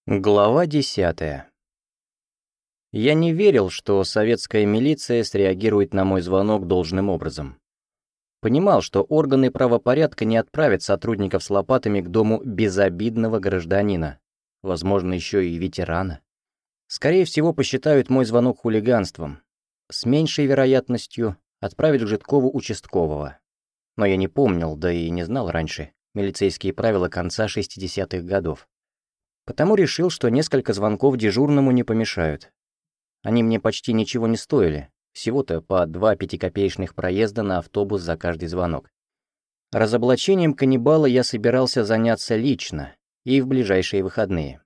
Глава 10. Я не верил, что советская милиция среагирует на мой звонок должным образом. Понимал, что органы правопорядка не отправят сотрудников с лопатами к дому безобидного гражданина, возможно, еще и ветерана. Скорее всего, посчитают мой звонок хулиганством. С меньшей вероятностью отправят к Жидкову участкового. Но я не помнил, да и не знал раньше, милицейские правила конца 60-х годов. Потому решил, что несколько звонков дежурному не помешают. Они мне почти ничего не стоили, всего-то по 2 пятикопеечных проезда на автобус за каждый звонок. Разоблачением каннибала я собирался заняться лично и в ближайшие выходные.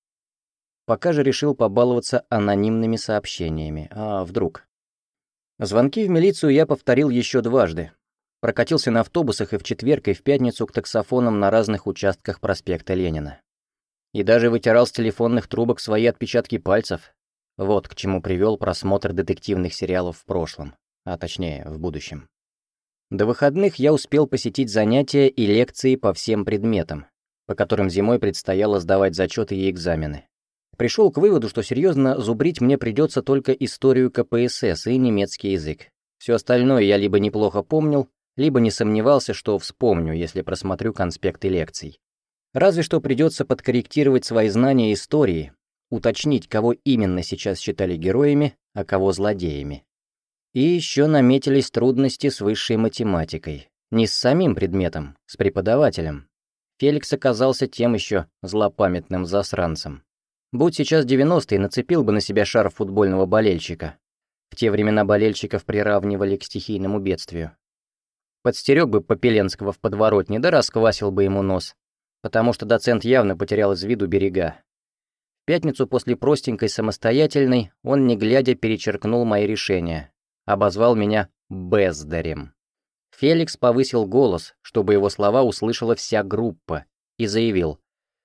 Пока же решил побаловаться анонимными сообщениями, а вдруг? Звонки в милицию я повторил еще дважды. Прокатился на автобусах и в четверг, и в пятницу к таксофонам на разных участках проспекта Ленина. И даже вытирал с телефонных трубок свои отпечатки пальцев. Вот к чему привел просмотр детективных сериалов в прошлом, а точнее, в будущем. До выходных я успел посетить занятия и лекции по всем предметам, по которым зимой предстояло сдавать зачеты и экзамены. Пришел к выводу, что серьезно зубрить мне придется только историю КПСС и немецкий язык. Все остальное я либо неплохо помнил, либо не сомневался, что вспомню, если просмотрю конспекты лекций. Разве что придется подкорректировать свои знания истории, уточнить, кого именно сейчас считали героями, а кого злодеями. И еще наметились трудности с высшей математикой. Не с самим предметом, с преподавателем. Феликс оказался тем еще злопамятным засранцем. Будь сейчас 90-е, нацепил бы на себя шарф футбольного болельщика. В те времена болельщиков приравнивали к стихийному бедствию. Подстерег бы Попеленского в подворотне, да расквасил бы ему нос. Потому что доцент явно потерял из виду берега. В пятницу после простенькой самостоятельной он, не глядя, перечеркнул мои решения, обозвал меня бездарем. Феликс повысил голос, чтобы его слова услышала вся группа, и заявил: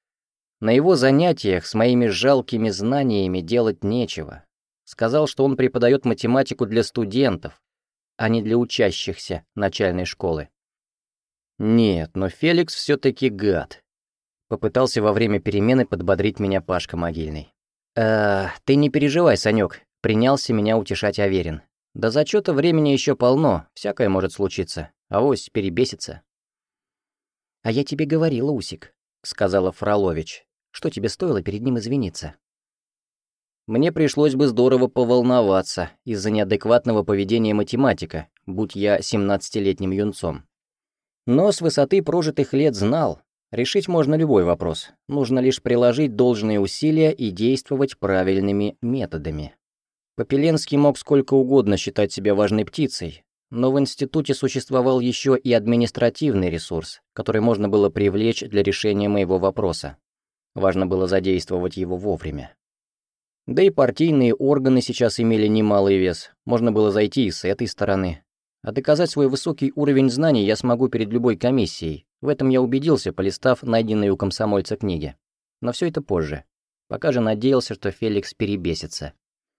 на его занятиях с моими жалкими знаниями делать нечего. Сказал, что он преподает математику для студентов, а не для учащихся начальной школы. Нет, но Феликс все-таки гад. Попытался во время перемены подбодрить меня Пашка Могильный. Ты не переживай, Санек», — принялся меня утешать Аверин. «До зачета времени еще полно, всякое может случиться, авось перебесится». «А я тебе говорила, Усик», — сказала Фролович, «что тебе стоило перед ним извиниться». Мне пришлось бы здорово поволноваться из-за неадекватного поведения математика, будь я 17-летним юнцом. Но с высоты прожитых лет знал, решить можно любой вопрос, нужно лишь приложить должные усилия и действовать правильными методами. Попеленский мог сколько угодно считать себя важной птицей, но в институте существовал еще и административный ресурс, который можно было привлечь для решения моего вопроса. Важно было задействовать его вовремя. Да и партийные органы сейчас имели немалый вес, можно было зайти и с этой стороны. А доказать свой высокий уровень знаний я смогу перед любой комиссией. В этом я убедился, полистав найденные у комсомольца книги. Но все это позже. Пока же надеялся, что Феликс перебесится.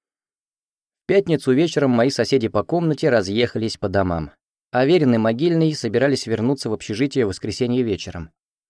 В пятницу вечером мои соседи по комнате разъехались по домам. Аверин и Могильный собирались вернуться в общежитие в воскресенье вечером.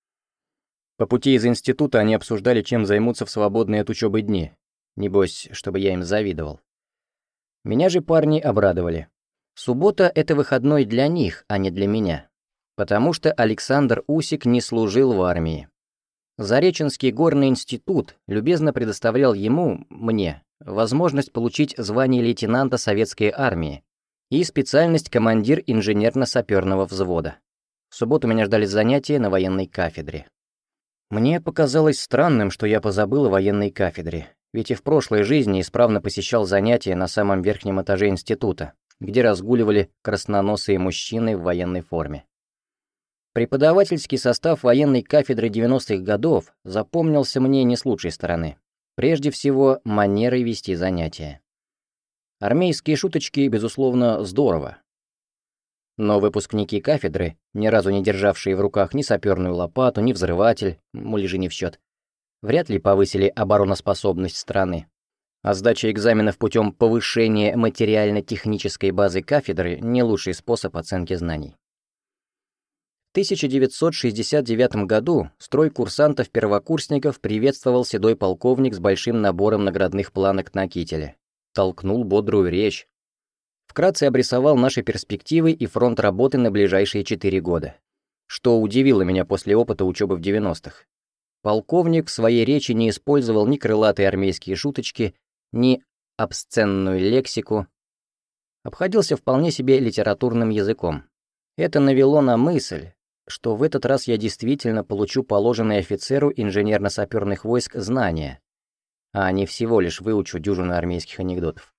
По пути из института они обсуждали, чем займутся в свободные от учебы дни. Небось, чтобы я им завидовал. Меня же парни обрадовали. Суббота — это выходной для них, а не для меня. Потому что Александр Усик не служил в армии. Зареченский горный институт любезно предоставлял мне, возможность получить звание лейтенанта советской армии и специальность командир инженерно-саперного взвода. В субботу меня ждали занятия на военной кафедре. Мне показалось странным, что я позабыл о военной кафедре, ведь и в прошлой жизни исправно посещал занятия на самом верхнем этаже института, где разгуливали красноносые мужчины в военной форме. Преподавательский состав военной кафедры 90-х годов запомнился мне не с лучшей стороны. Прежде всего, манерой вести занятия. Армейские шуточки, безусловно, здорово. Но выпускники кафедры, ни разу не державшие в руках ни саперную лопату, ни взрыватель, муляжи не в счет, вряд ли повысили обороноспособность страны. А сдача экзаменов путем повышения материально-технической базы кафедры — не лучший способ оценки знаний. 1969 году строй курсантов-первокурсников приветствовал седой полковник с большим набором наградных планок на кителе. Толкнул бодрую речь. Вкратце обрисовал наши перспективы и фронт работы на ближайшие 4 года. Что удивило меня после опыта учебы в 90-х. Полковник в своей речи не использовал ни крылатые армейские шуточки, ни обсценную лексику. Обходился вполне себе литературным языком. Это навело на мысль, что в этот раз я действительно получу положенные офицеру инженерно-саперных войск знания, а не всего лишь выучу дюжину армейских анекдотов.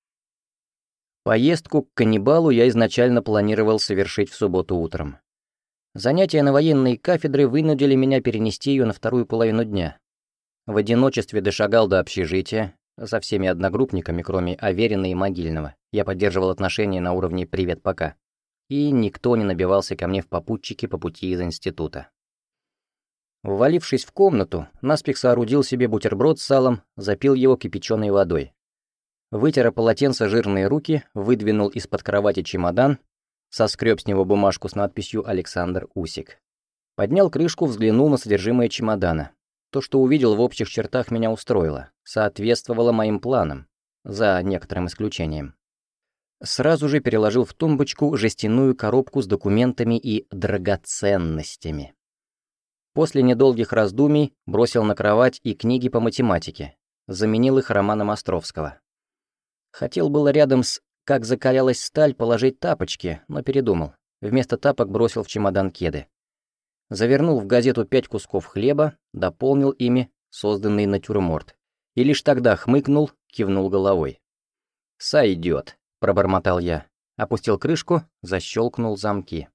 Поездку к каннибалу я изначально планировал совершить в субботу утром. Занятия на военной кафедре вынудили меня перенести ее на вторую половину дня. В одиночестве дошагал до общежития, со всеми одногруппниками, кроме Аверина и Могильного. Я поддерживал отношения на уровне «привет, пока». И никто не набивался ко мне в попутчики по пути из института. Ввалившись в комнату, наспех соорудил себе бутерброд с салом, запил его кипяченой водой. Вытер о полотенце жирные руки, выдвинул из-под кровати чемодан, соскреб с него бумажку с надписью «Александр Усик». Поднял крышку, взглянул на содержимое чемодана. То, что увидел в общих чертах, меня устроило, соответствовало моим планам, за некоторым исключением. Сразу же переложил в тумбочку жестяную коробку с документами и драгоценностями. После недолгих раздумий бросил на кровать и книги по математике, заменил их романом Островского. Хотел было рядом с «Как закалялась сталь» положить тапочки, но передумал. Вместо тапок бросил в чемодан кеды. Завернул в газету 5 кусков хлеба, дополнил ими созданный натюрморт. И лишь тогда хмыкнул, кивнул головой. «Сойдет», — пробормотал я. Опустил крышку, защелкнул замки.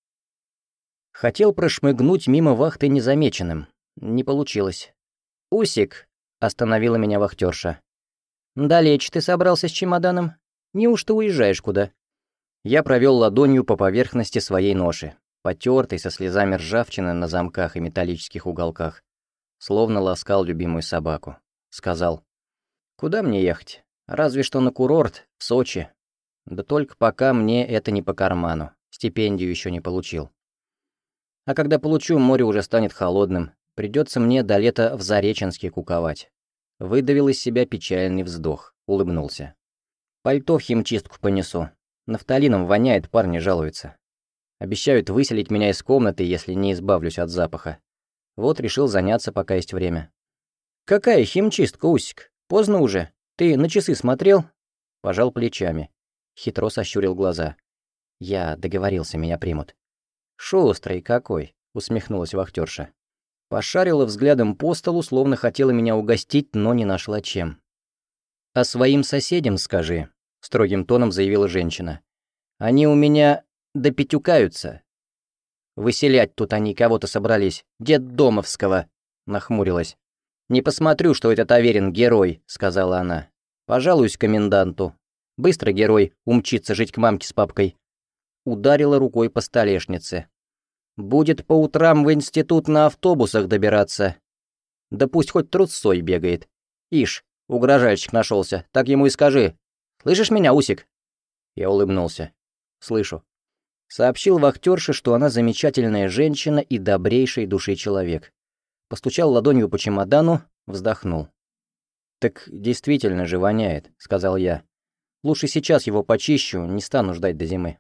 Хотел прошмыгнуть мимо вахты незамеченным. Не получилось. «Усик», — остановила меня вахтерша. «Далече ты собрался с чемоданом? Неужто уезжаешь куда?» Я провел ладонью по поверхности своей ноши, потертой со слезами ржавчины на замках и металлических уголках, словно ласкал любимую собаку. Сказал: «Куда мне ехать? Разве что на курорт, в Сочи. Да только пока мне это не по карману, стипендию еще не получил. А когда получу, море уже станет холодным, придется мне до лета в Зареченске куковать». Выдавил из себя печальный вздох, улыбнулся. «Пальто в химчистку понесу. Нафталином воняет, парни жалуются. Обещают выселить меня из комнаты, если не избавлюсь от запаха. Вот решил заняться, пока есть время». «Какая химчистка, Усик? Поздно уже. Ты на часы смотрел?» Пожал плечами. Хитро сощурил глаза. «Я договорился, меня примут». «Шустрый какой», — усмехнулась вахтерша. Пошарила взглядом по столу, словно хотела меня угостить, но не нашла чем. «А своим соседям скажи», — строгим тоном заявила женщина. «Они у меня допятюкаются. Выселять тут они кого-то собрались, детдомовского», — нахмурилась. «Не посмотрю, что этот Аверин герой», — сказала она. «Пожалуюсь коменданту. Быстро герой умчится жить к мамке с папкой». Ударила рукой по столешнице. «Будет по утрам в институт на автобусах добираться. Да пусть хоть трусцой бегает. Ишь, угрожальщик нашелся, так ему и скажи. Слышишь меня, Усик?» Я улыбнулся. «Слышу». Сообщил вахтерше, что она замечательная женщина и добрейшей души человек. Постучал ладонью по чемодану, вздохнул. «Так действительно же воняет», — сказал я. «Лучше сейчас его почищу, не стану ждать до зимы».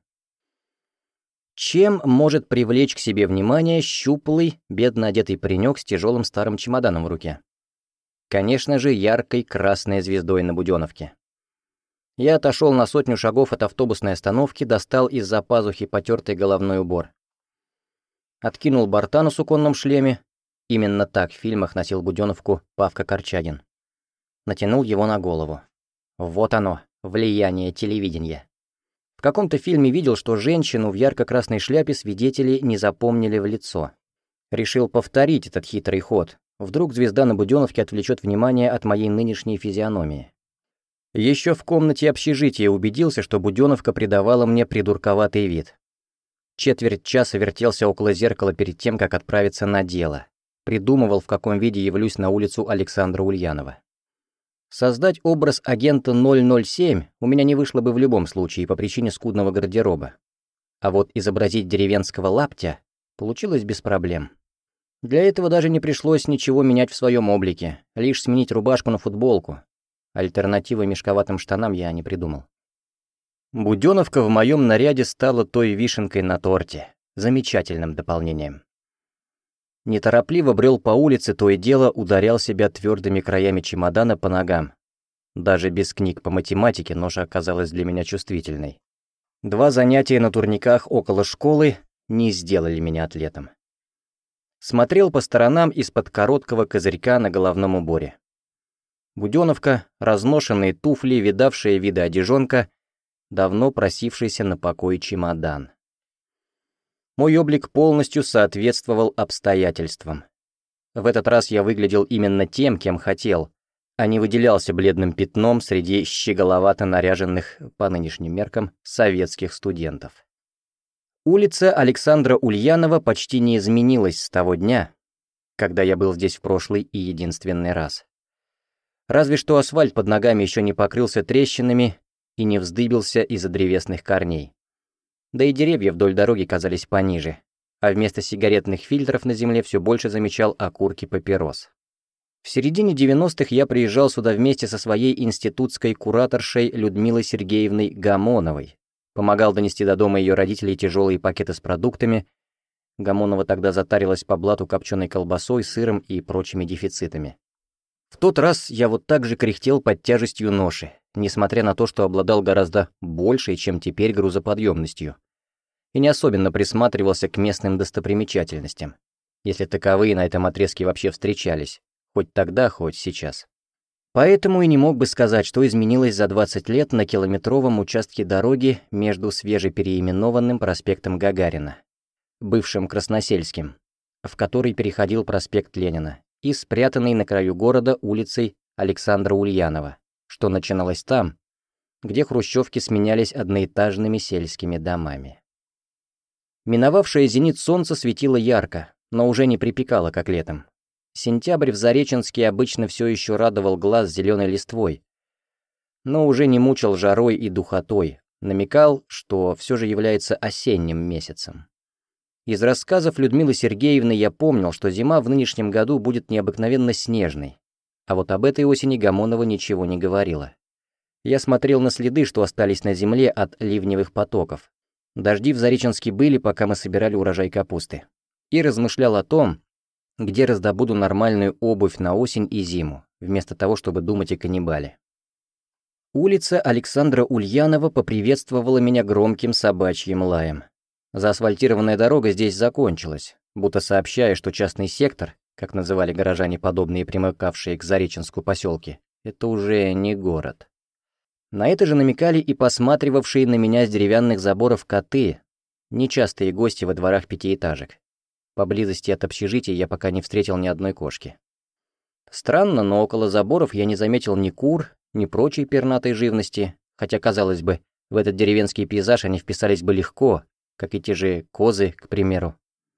Чем может привлечь к себе внимание щуплый, бедно одетый паренек с тяжелым старым чемоданом в руке? Конечно же, яркой красной звездой на буденовке. Я отошел на 100 шагов от автобусной остановки, достал из-за пазухи потертый головной убор. Откинул борта на суконном шлеме. Именно так в фильмах носил буденовку Павка Корчагин. Натянул его на голову. Вот оно, влияние телевидения. В каком-то фильме видел, что женщину в ярко-красной шляпе свидетели не запомнили в лицо. Решил повторить этот хитрый ход. Вдруг звезда на буденовке отвлечет внимание от моей нынешней физиономии. Еще в комнате общежития убедился, что буденовка придавала мне придурковатый вид. Четверть часа вертелся около зеркала перед тем, как отправиться на дело. Придумывал, в каком виде явлюсь на улицу Александра Ульянова. Создать образ агента 007 у меня не вышло бы в любом случае по причине скудного гардероба. А вот изобразить деревенского лаптя Получилось без проблем. Для этого даже не пришлось ничего менять в своем облике, лишь сменить рубашку на футболку. Альтернативы мешковатым штанам я не придумал. Будённовка в моем наряде стала той вишенкой на торте, замечательным дополнением. Неторопливо брел по улице, то и дело ударял себя твердыми краями чемодана по ногам. Даже без книг по математике ноша оказалась для меня чувствительной. 2 занятия на турниках около школы не сделали меня атлетом. Смотрел по сторонам из-под короткого козырька на головном уборе. Будённовка, разношенные туфли, видавшие виды одежонка, давно просившийся на покой чемодан. Мой облик полностью соответствовал обстоятельствам. В этот раз я выглядел именно тем, кем хотел, а не выделялся бледным пятном среди щеголовато наряженных, по нынешним меркам, советских студентов. Улица Александра Ульянова почти не изменилась с того дня, когда я был здесь в прошлый и единственный раз. Разве что асфальт под ногами еще не покрылся трещинами и не вздыбился из-за древесных корней. Да и деревья вдоль дороги казались пониже, а вместо сигаретных фильтров на земле все больше замечал окурки папирос. В середине 90-х я приезжал сюда вместе со своей институтской кураторшей Людмилой Сергеевной Гамоновой, помогал донести до дома ее родителей тяжелые пакеты с продуктами. Гамонова тогда затарилась по блату копченой колбасой, сыром и прочими дефицитами. В тот раз я вот так же кряхтел под тяжестью ноши, несмотря на то, что обладал гораздо большей, чем теперь, грузоподъемностью, и не особенно присматривался к местным достопримечательностям, если таковые на этом отрезке вообще встречались, хоть тогда, хоть сейчас. Поэтому и не мог бы сказать, что изменилось за 20 лет на километровом участке дороги между свежепереименованным проспектом Гагарина, бывшим Красносельским, в который переходил проспект Ленина, и спрятанной на краю города улицей Александра Ульянова, что начиналось там, где хрущевки сменялись одноэтажными сельскими домами. Миновавшее зенит солнце светило ярко, но уже не припекало, как летом. Сентябрь в Зареченске обычно все еще радовал глаз зеленой листвой, но уже не мучил жарой и духотой, намекал, что все же является осенним месяцем. Из рассказов Людмилы Сергеевны я помнил, что зима в нынешнем году будет необыкновенно снежной, а вот об этой осени Гамонова ничего не говорила. Я смотрел на следы, что остались на земле от ливневых потоков. Дожди в Зареченске были, пока мы собирали урожай капусты. И размышлял о том, где раздобуду нормальную обувь на осень и зиму, вместо того, чтобы думать о каннибале. Улица Александра Ульянова поприветствовала меня громким собачьим лаем. Заасфальтированная дорога здесь закончилась, будто сообщая, что частный сектор, как называли горожане, подобные примыкавшие к Зареченску поселки, это уже не город. На это же намекали и посматривавшие на меня с деревянных заборов коты, нечастые гости во дворах пятиэтажек. Поблизости от общежития я пока не встретил ни одной кошки. Странно, но около заборов я не заметил ни кур, ни прочей пернатой живности, хотя, казалось бы, в этот деревенский пейзаж они вписались бы легко, как и те же козы, к примеру.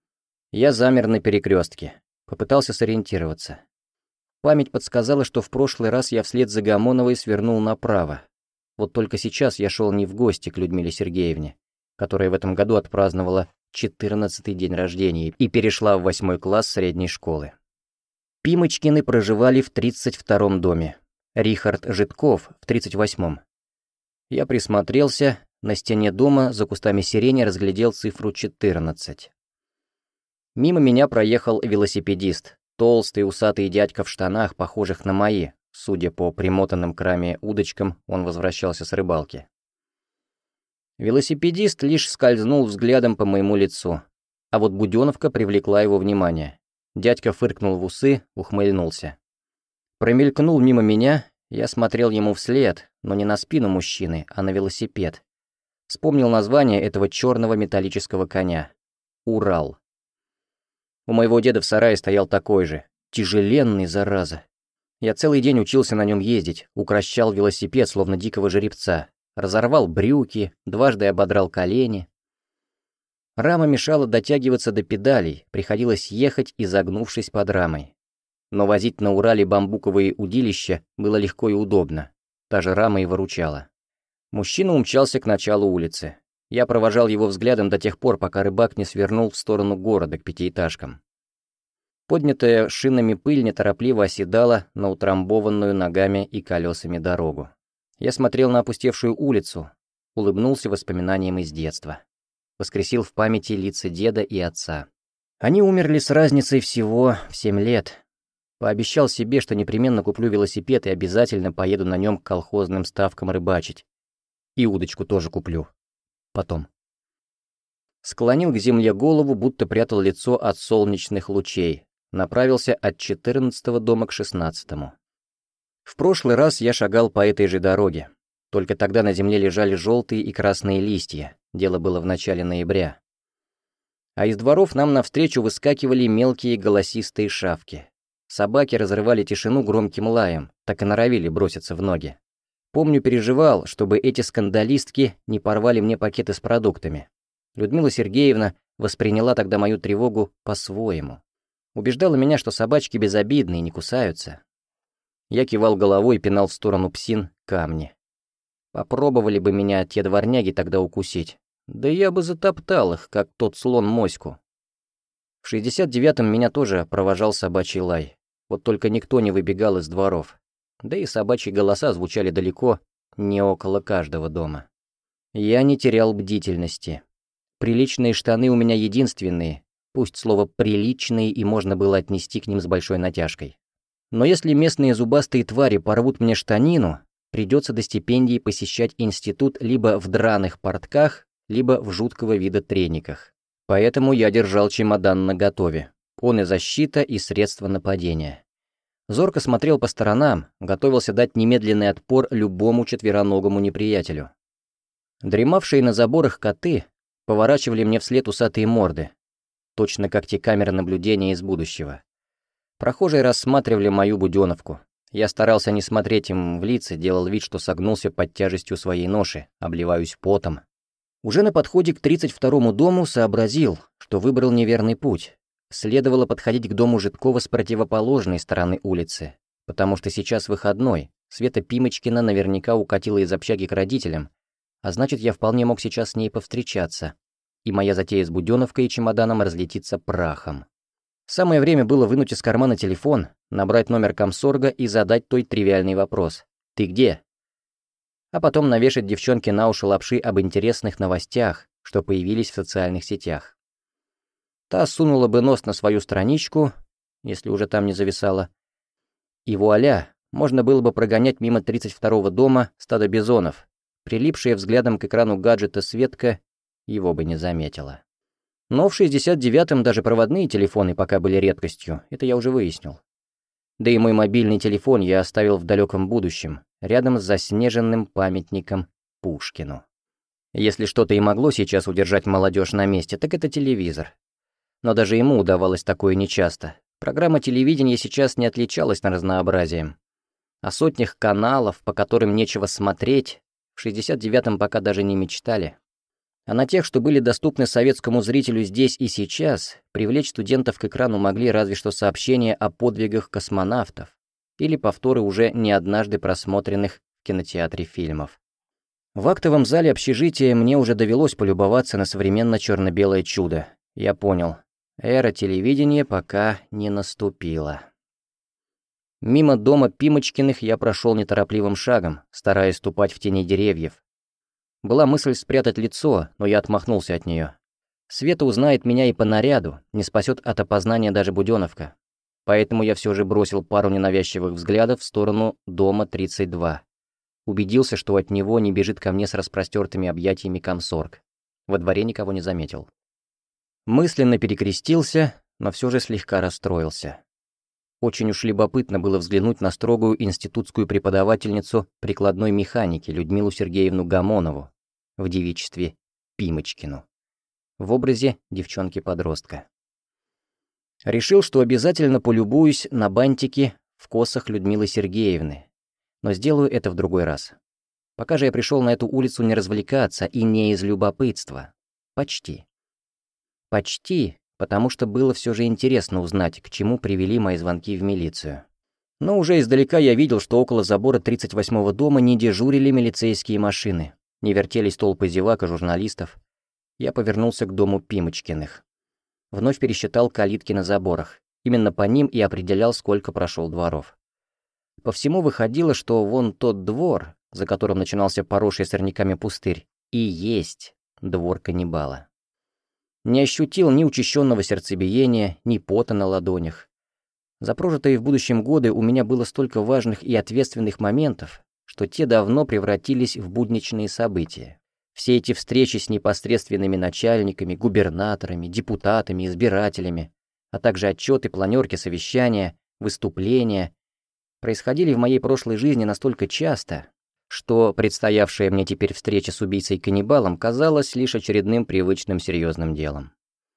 Я замер на перекрестке, попытался сориентироваться. Память подсказала, что в прошлый раз я вслед за Гамоновой свернул направо. Вот только сейчас я шел не в гости к Людмиле Сергеевне, которая в этом году отпраздновала 14-й день рождения и перешла в 8 класс средней школы. Пимочкины проживали в 32-м доме, Рихард Житков в 38-м. Я присмотрелся, на стене дома за кустами сирени разглядел цифру 14. Мимо меня проехал велосипедист, толстый усатый дядька в штанах, похожих на мои. Судя по примотанным к раме удочкам, он возвращался с рыбалки. Велосипедист лишь скользнул взглядом по моему лицу, а вот Будённовка привлекла его внимание. Дядька фыркнул в усы, ухмыльнулся. Промелькнул мимо меня, я смотрел ему вслед, но не на спину мужчины, а на велосипед. Вспомнил название этого черного металлического коня. Урал. У моего деда в сарае стоял такой же, тяжеленный, зараза. Я целый день учился на нем ездить, укрощал велосипед, словно дикого жеребца, разорвал брюки, дважды ободрал колени. Рама мешала дотягиваться до педалей, приходилось ехать, изогнувшись под рамой. Но возить на Урале бамбуковые удилища было легко и удобно, та же рама и выручала. Мужчина умчался к началу улицы. Я провожал его взглядом до тех пор, пока рыбак не свернул в сторону города к пятиэтажкам. Поднятая шинами пыль неторопливо оседала на утрамбованную ногами и колесами дорогу. Я смотрел на опустевшую улицу, улыбнулся воспоминаниям из детства. Воскресил в памяти лица деда и отца. Они умерли с разницей всего в 7 лет. Пообещал себе, что непременно куплю велосипед и обязательно поеду на нем к колхозным ставкам рыбачить. И удочку тоже куплю. Потом. Склонил к земле голову, будто прятал лицо от солнечных лучей. Направился от 14-го дома к 16-му. В прошлый раз я шагал по этой же дороге. Только тогда на земле лежали желтые и красные листья. Дело было в начале ноября. А из дворов нам навстречу выскакивали мелкие голосистые шавки. Собаки разрывали тишину громким лаем, так и норовили броситься в ноги. Помню, переживал, чтобы эти скандалистки не порвали мне пакеты с продуктами. Людмила Сергеевна восприняла тогда мою тревогу по-своему. Убеждала меня, что собачки безобидны и не кусаются. Я кивал головой и пинал в сторону псин камни. Попробовали бы меня те дворняги тогда укусить. Да я бы затоптал их, как тот слон моську. В 69-м меня тоже провожал собачий лай. Вот только никто не выбегал из дворов. Да и собачьи голоса звучали далеко, не около каждого дома. Я не терял бдительности. Приличные штаны у меня единственные, пусть слово «приличные» и можно было отнести к ним с большой натяжкой. Но если местные зубастые твари порвут мне штанину, придется до стипендии посещать институт либо в драных портках, либо в жуткого вида трениках. Поэтому я держал чемодан наготове. Он и защита, и средства нападения. Зорко смотрел по сторонам, готовился дать немедленный отпор любому четвероногому неприятелю. Дремавшие на заборах коты поворачивали мне вслед усатые морды, точно как те камеры наблюдения из будущего. Прохожие рассматривали мою будёновку. Я старался не смотреть им в лица, делал вид, что согнулся под тяжестью своей ноши, обливаюсь потом. Уже на подходе к 32-му дому сообразил, что выбрал неверный путь. Следовало подходить к дому Житкова с противоположной стороны улицы, потому что сейчас выходной, Света Пимочкина наверняка укатила из общаги к родителям, а значит, я вполне мог сейчас с ней повстречаться, и моя затея с будёновкой и чемоданом разлетится прахом. Самое время было вынуть из кармана телефон, набрать номер комсорга и задать той тривиальный вопрос: «Ты где?», а потом навешать девчонке на уши лапши об интересных новостях, что появились в социальных сетях. Та сунула бы нос на свою страничку, если уже там не зависала, и вуаля, можно было бы прогонять мимо 32-го дома стадо бизонов. Прилипшая взглядом к экрану гаджета Светка его бы не заметила. Но в 69-м даже проводные телефоны пока были редкостью, это я уже выяснил. Да и мой мобильный телефон я оставил в далеком будущем, рядом с заснеженным памятником Пушкину. Если что-то и могло сейчас удержать молодежь на месте, так это телевизор. Но даже ему удавалось такое нечасто. Программа телевидения сейчас не отличалась на разнообразием. О сотнях каналов, по которым нечего смотреть, в 69-м пока даже не мечтали. А на тех, что были доступны советскому зрителю здесь и сейчас, привлечь студентов к экрану могли разве что сообщения о подвигах космонавтов или повторы уже не однажды просмотренных в кинотеатре фильмов. В актовом зале общежития мне уже довелось полюбоваться на современно черно-белое чудо. Я понял, эра телевидения пока не наступила. Мимо дома Пимочкиных я прошел неторопливым шагом, стараясь ступать в тени деревьев. Была мысль спрятать лицо, но я отмахнулся от нее. Света узнает меня и по наряду, не спасет от опознания даже будёновка. Поэтому я все же бросил пару ненавязчивых взглядов в сторону дома 32. Убедился, что от него не бежит ко мне с распростертыми объятиями комсорг. Во дворе никого не заметил. Мысленно перекрестился, но все же слегка расстроился. Очень уж любопытно было взглянуть на строгую институтскую преподавательницу прикладной механики Людмилу Сергеевну Гамонову в девичестве Пимочкину, в образе девчонки-подростка. Решил, что обязательно полюбуюсь на бантики в косах Людмилы Сергеевны, но сделаю это в другой раз. Пока же я пришел на эту улицу не развлекаться и не из любопытства. Почти. Почти, потому что было все же интересно узнать, к чему привели мои звонки в милицию. Но уже издалека я видел, что около забора 38-го дома не дежурили милицейские машины. не вертелись толпы зевак и журналистов, я повернулся к дому Пимочкиных. Вновь пересчитал калитки на заборах. Именно по ним и определял, сколько прошел дворов. По всему выходило, что вон тот двор, за которым начинался поросший сорняками пустырь, и есть двор каннибала. Не ощутил ни учащенного сердцебиения, ни пота на ладонях. За прожитые в будущем годы у меня было столько важных и ответственных моментов, что те давно превратились в будничные события. Все эти встречи с непосредственными начальниками, губернаторами, депутатами, избирателями, а также отчеты, планерки, совещания, выступления, происходили в моей прошлой жизни настолько часто, что предстоявшая мне теперь встреча с убийцей-каннибалом казалась лишь очередным привычным серьезным делом.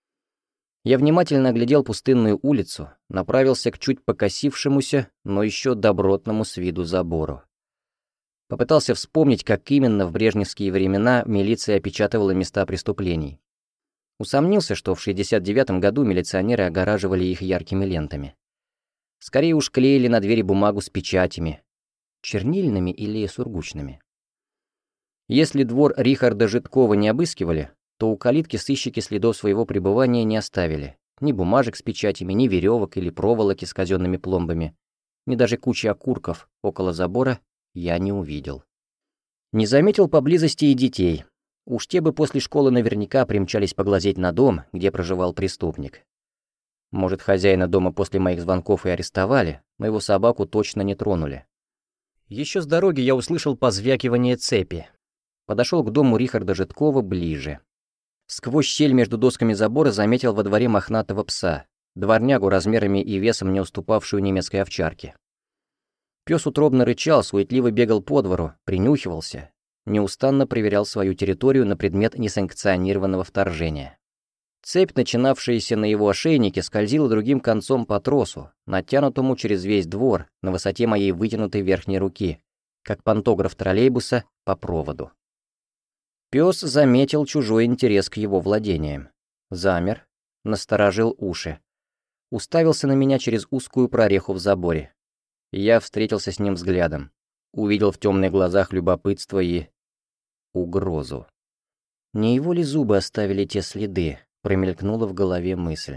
Я внимательно оглядел пустынную улицу, направился к чуть покосившемуся, но еще добротному с виду забору. Попытался вспомнить, как именно в брежневские времена милиция опечатывала места преступлений. Усомнился, что в 1969 году милиционеры огораживали их яркими лентами. Скорее уж клеили на двери бумагу с печатями, чернильными или сургучными. Если двор Рихарда Житкова не обыскивали, то у калитки сыщики следов своего пребывания не оставили. Ни бумажек с печатями, ни веревок или проволоки с казенными пломбами, ни даже кучи окурков около забора я не увидел. Не заметил поблизости и детей. Уж те бы после школы наверняка примчались поглазеть на дом, где проживал преступник. Может, хозяина дома после моих звонков и арестовали, но его собаку точно не тронули. Еще с дороги я услышал позвякивание цепи. Подошел к дому Рихарда Житкова ближе. Сквозь щель между досками забора заметил во дворе мохнатого пса, дворнягу размерами и весом не уступавшую немецкой овчарке. Пес утробно рычал, суетливо бегал по двору, принюхивался, неустанно проверял свою территорию на предмет несанкционированного вторжения. Цепь, начинавшаяся на его ошейнике, скользила другим концом по тросу, натянутому через весь двор на высоте моей вытянутой верхней руки, как пантограф троллейбуса по проводу. Пес заметил чужой интерес к его владениям. Замер, насторожил уши. Уставился на меня через узкую прореху в заборе. Я встретился с ним взглядом. Увидел в темных глазах любопытство и угрозу. Не его ли зубы оставили те следы, промелькнула в голове мысль.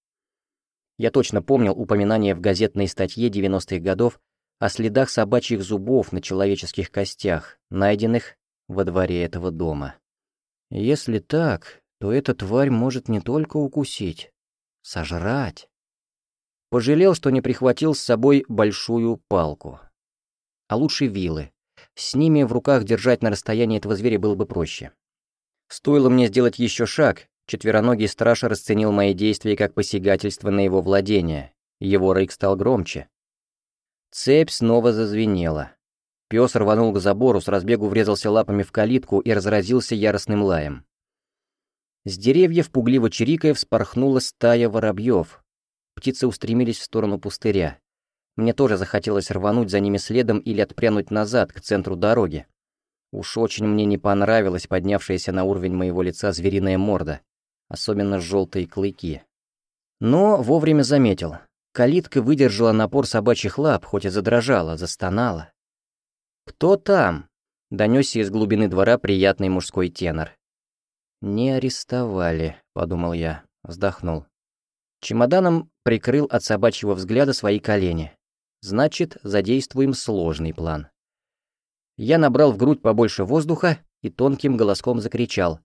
Я точно помнил упоминание в газетной статье 90-х годов о следах собачьих зубов на человеческих костях, найденных во дворе этого дома. Если так, то эта тварь может не только укусить, сожрать. Пожалел, что не прихватил с собой большую палку. А лучше вилы. С ними в руках держать на расстоянии этого зверя было бы проще. Стоило мне сделать еще шаг, четвероногий страж расценил мои действия как посягательство на его владение. Его рык стал громче. Цепь снова зазвенела. Пес рванул к забору, с разбегу врезался лапами в калитку и разразился яростным лаем. С деревьев, пугливо чирикая, вспорхнула стая воробьев. Птицы устремились в сторону пустыря. Мне тоже захотелось рвануть за ними следом или отпрянуть назад, к центру дороги. Уж очень мне не понравилась поднявшаяся на уровень моего лица звериная морда, особенно желтые клыки. Но вовремя заметил. Калитка выдержала напор собачьих лап, хоть и задрожала, застонала. «Кто там?» — донесся из глубины двора приятный мужской тенор. «Не арестовали», — подумал я, вздохнул. Чемоданом прикрыл от собачьего взгляда свои колени. Значит, задействуем сложный план. Я набрал в грудь побольше воздуха и тонким голоском закричал.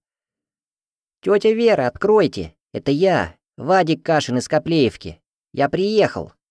«Тётя Вера, откройте! Это я, Вадик Кашин из Коплеевки. Я приехал!»